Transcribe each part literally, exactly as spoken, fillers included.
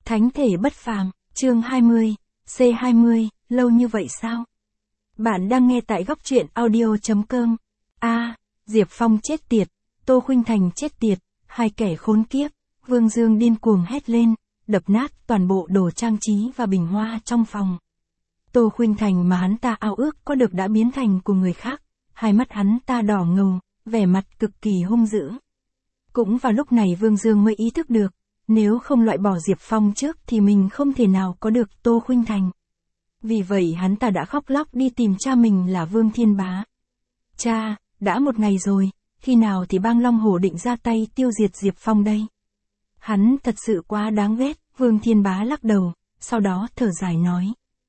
Thánh thể bất phàm, chương hai mươi, C hai mươi, lâu như vậy sao? Bạn đang nghe tại góc truyện audio.com. A, Diệp Phong chết tiệt, Tô Khuynh Thành chết tiệt, hai kẻ khốn kiếp. Vương Dương điên cuồng hét lên, đập nát toàn bộ đồ trang trí và bình hoa trong phòng. Tô Khuynh Thành mà hắn ta ao ước có được đã biến thành của người khác, hai mắt hắn ta đỏ ngầu, vẻ mặt cực kỳ hung dữ. Cũng vào lúc này Vương Dương mới ý thức được, nếu không loại bỏ Diệp Phong trước thì mình không thể nào có được Tô Khuynh Thành. Vì vậy hắn ta đã khóc lóc đi tìm cha mình là Vương Thiên Bá. Cha, đã một ngày rồi, khi nào thì bang Long Hổ định ra tay tiêu diệt Diệp Phong đây? Hắn thật sự quá đáng ghét, Vương Thiên Bá lắc đầu, sau đó thở dài nói.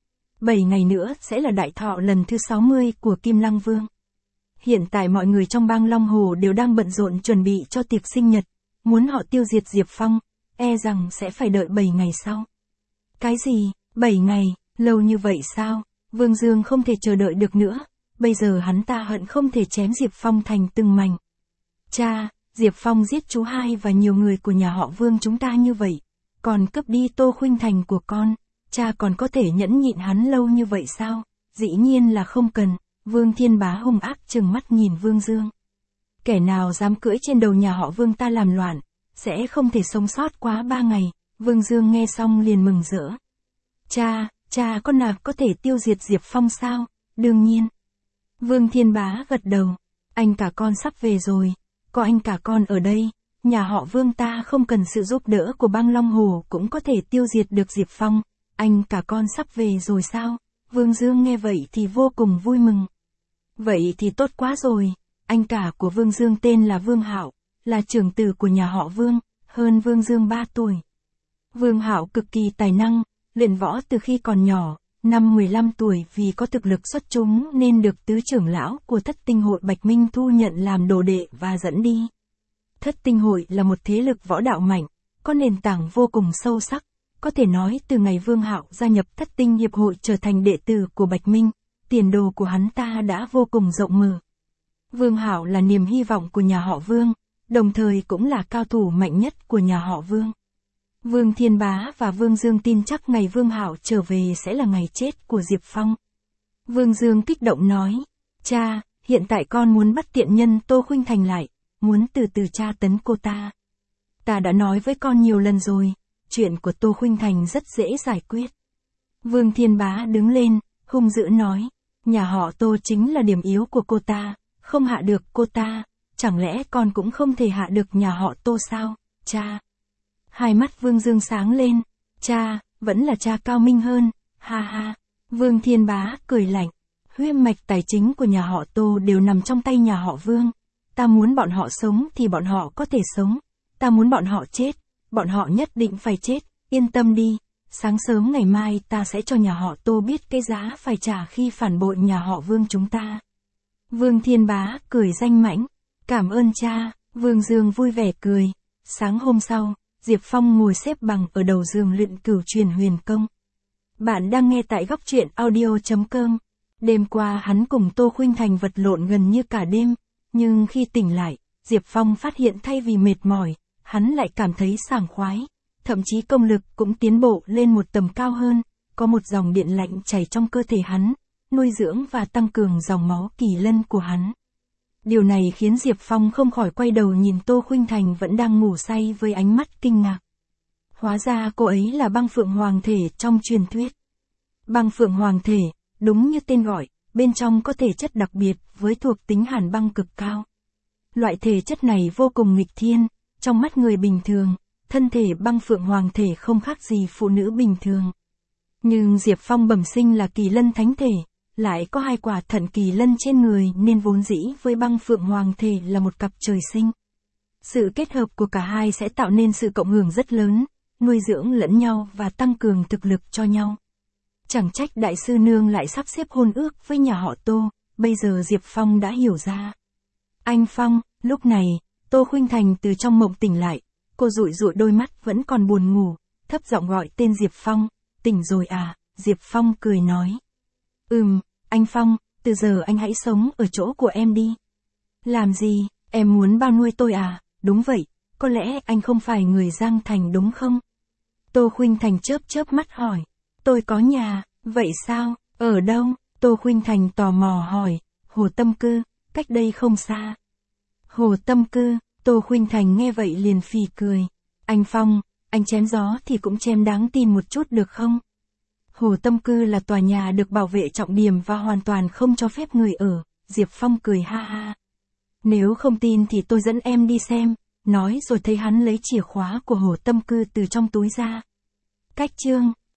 Bảy ngày nữa sẽ là đại thọ lần thứ sáu mươi của Kim Lăng Vương. Hiện tại mọi người trong bang Long Hổ đều đang bận rộn chuẩn bị cho tiệc sinh nhật, muốn họ tiêu diệt Diệp Phong, e rằng sẽ phải đợi bảy ngày sau. Cái gì, bảy ngày, lâu như vậy sao? Vương Dương không thể chờ đợi được nữa, bây giờ hắn ta hận không thể chém Diệp Phong thành từng mảnh. Cha, Diệp Phong giết chú hai và nhiều người của nhà họ Vương chúng ta như vậy, còn cướp đi Tô Khuynh Thành của con, cha còn có thể nhẫn nhịn hắn lâu như vậy sao? Dĩ nhiên là không cần. Vương Thiên Bá hung ác trừng mắt nhìn Vương Dương. Kẻ nào dám cưỡi trên đầu nhà họ Vương ta làm loạn, sẽ không thể sống sót quá ba ngày. Vương Dương nghe xong liền mừng rỡ. Cha, cha con nào có thể tiêu diệt Diệp Phong sao? Đương nhiên. Vương Thiên Bá gật đầu. Anh cả con sắp về rồi. Có anh cả con ở đây, nhà họ Vương ta không cần sự giúp đỡ của bang Long Hổ cũng có thể tiêu diệt được Diệp Phong. Anh cả con sắp về rồi sao? Vương Dương nghe vậy thì vô cùng vui mừng. Vậy thì tốt quá rồi, anh cả của Vương Dương tên là Vương Hạo, là trưởng tử của nhà họ Vương, hơn Vương Dương ba tuổi. Vương Hạo cực kỳ tài năng, luyện võ từ khi còn nhỏ, năm mười lăm tuổi vì có thực lực xuất chúng nên được tứ trưởng lão của Thất Tinh Hội Bạch Minh thu nhận làm đồ đệ và dẫn đi. Thất Tinh Hội là một thế lực võ đạo mạnh, có nền tảng vô cùng sâu sắc, có thể nói từ ngày Vương Hạo gia nhập Thất Tinh Hiệp Hội trở thành đệ tử của Bạch Minh, tiền đồ của hắn ta đã vô cùng rộng mở. Vương Hạo là niềm hy vọng của nhà họ Vương, đồng thời cũng là cao thủ mạnh nhất của nhà họ Vương. Vương Thiên Bá và Vương Dương tin chắc ngày Vương Hạo trở về sẽ là ngày chết của Diệp Phong. Vương Dương kích động nói, cha, hiện tại con muốn bắt tiện nhân Tô Khuynh Thành lại, muốn từ từ tra tấn cô ta. Ta đã nói với con nhiều lần rồi, chuyện của Tô Khuynh Thành rất dễ giải quyết. Vương Thiên Bá đứng lên, hung dữ nói. Nhà họ Tô chính là điểm yếu của cô ta, không hạ được cô ta, chẳng lẽ con cũng không thể hạ được nhà họ Tô sao, cha? Hai mắt Vương Dương sáng lên, cha, vẫn là cha cao minh hơn, ha ha. Vương Thiên Bá cười lạnh, huyết mạch tài chính của nhà họ Tô đều nằm trong tay nhà họ Vương. Ta muốn bọn họ sống thì bọn họ có thể sống, ta muốn bọn họ chết, bọn họ nhất định phải chết, yên tâm đi. Sáng sớm ngày mai ta sẽ cho nhà họ Tô biết cái giá phải trả khi phản bội nhà họ Vương chúng ta. Vương Thiên Bá cười danh mãnh, cảm ơn cha. Vương Dương vui vẻ cười. Sáng hôm sau, Diệp Phong ngồi xếp bằng ở đầu giường luyện cửu truyền huyền công. Bạn đang nghe tại góc truyện audio.com. Đêm qua hắn cùng Tô Khuynh Thành vật lộn gần như cả đêm, nhưng khi tỉnh lại, Diệp Phong phát hiện thay vì mệt mỏi, hắn lại cảm thấy sảng khoái. Thậm chí công lực cũng tiến bộ lên một tầm cao hơn, có một dòng điện lạnh chảy trong cơ thể hắn, nuôi dưỡng và tăng cường dòng máu kỳ lân của hắn. Điều này khiến Diệp Phong không khỏi quay đầu nhìn Tô Khuynh Thành vẫn đang ngủ say với ánh mắt kinh ngạc. Hóa ra cô ấy là băng phượng hoàng thể trong truyền thuyết. Băng phượng hoàng thể, đúng như tên gọi, bên trong có thể chất đặc biệt với thuộc tính hàn băng cực cao. Loại thể chất này vô cùng nghịch thiên, trong mắt người bình thường. Thân thể băng phượng hoàng thể không khác gì phụ nữ bình thường. Nhưng Diệp Phong bẩm sinh là kỳ lân thánh thể, lại có hai quả thận kỳ lân trên người nên vốn dĩ với băng phượng hoàng thể là một cặp trời sinh. Sự kết hợp của cả hai sẽ tạo nên sự cộng hưởng rất lớn, nuôi dưỡng lẫn nhau và tăng cường thực lực cho nhau. Chẳng trách đại sư nương lại sắp xếp hôn ước với nhà họ Tô, bây giờ Diệp Phong đã hiểu ra. Anh Phong, lúc này, Tô Khuynh Thành từ trong mộng tỉnh lại. Cô dụi dụi đôi mắt vẫn còn buồn ngủ, thấp giọng gọi tên Diệp Phong, tỉnh rồi à? Diệp Phong cười nói. Ừm, anh Phong, từ giờ anh hãy sống ở chỗ của em đi. Làm gì, em muốn bao nuôi tôi à? Đúng vậy, có lẽ anh không phải người Giang Thành đúng không? Tô Khuynh Thành chớp chớp mắt hỏi. Tôi có nhà, vậy sao, ở đâu? Tô Khuynh Thành tò mò hỏi. Hồ Tâm Cư, cách đây không xa. Hồ Tâm Cư, Tô Khuynh Thành nghe vậy liền phì cười. Anh Phong, anh chém gió thì cũng chém đáng tin một chút được không? Hồ Tâm Cư là tòa nhà được bảo vệ trọng điểm và hoàn toàn không cho phép người ở. Diệp Phong cười ha ha. Nếu không tin thì tôi dẫn em đi xem. Nói rồi thấy hắn lấy chìa khóa của Hồ Tâm Cư từ trong túi ra. Cách chương